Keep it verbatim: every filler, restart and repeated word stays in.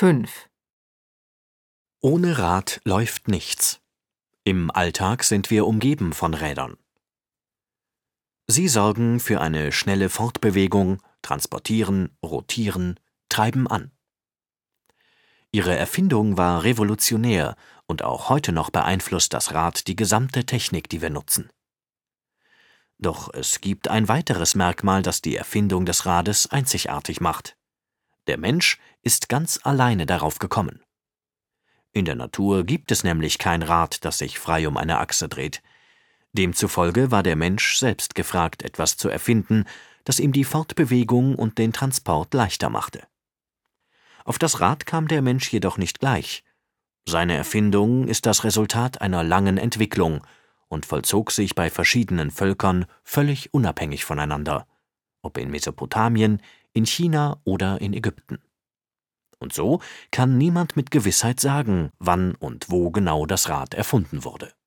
fünf. Ohne Rad läuft nichts. Im Alltag sind wir umgeben von Rädern. Sie sorgen für eine schnelle Fortbewegung, transportieren, rotieren, treiben an. Ihre Erfindung war revolutionär und auch heute noch beeinflusst das Rad die gesamte Technik, die wir nutzen. Doch es gibt ein weiteres Merkmal, das die Erfindung des Rades einzigartig macht. Der Mensch ist ganz alleine darauf gekommen. In der Natur gibt es nämlich kein Rad, das sich frei um eine Achse dreht. Demzufolge war der Mensch selbst gefragt, etwas zu erfinden, das ihm die Fortbewegung und den Transport leichter machte. Auf das Rad kam der Mensch jedoch nicht gleich. Seine Erfindung ist das Resultat einer langen Entwicklung und vollzog sich bei verschiedenen Völkern völlig unabhängig voneinander, ob in Mesopotamien, in China oder in Ägypten. Und so kann niemand mit Gewissheit sagen, wann und wo genau das Rad erfunden wurde.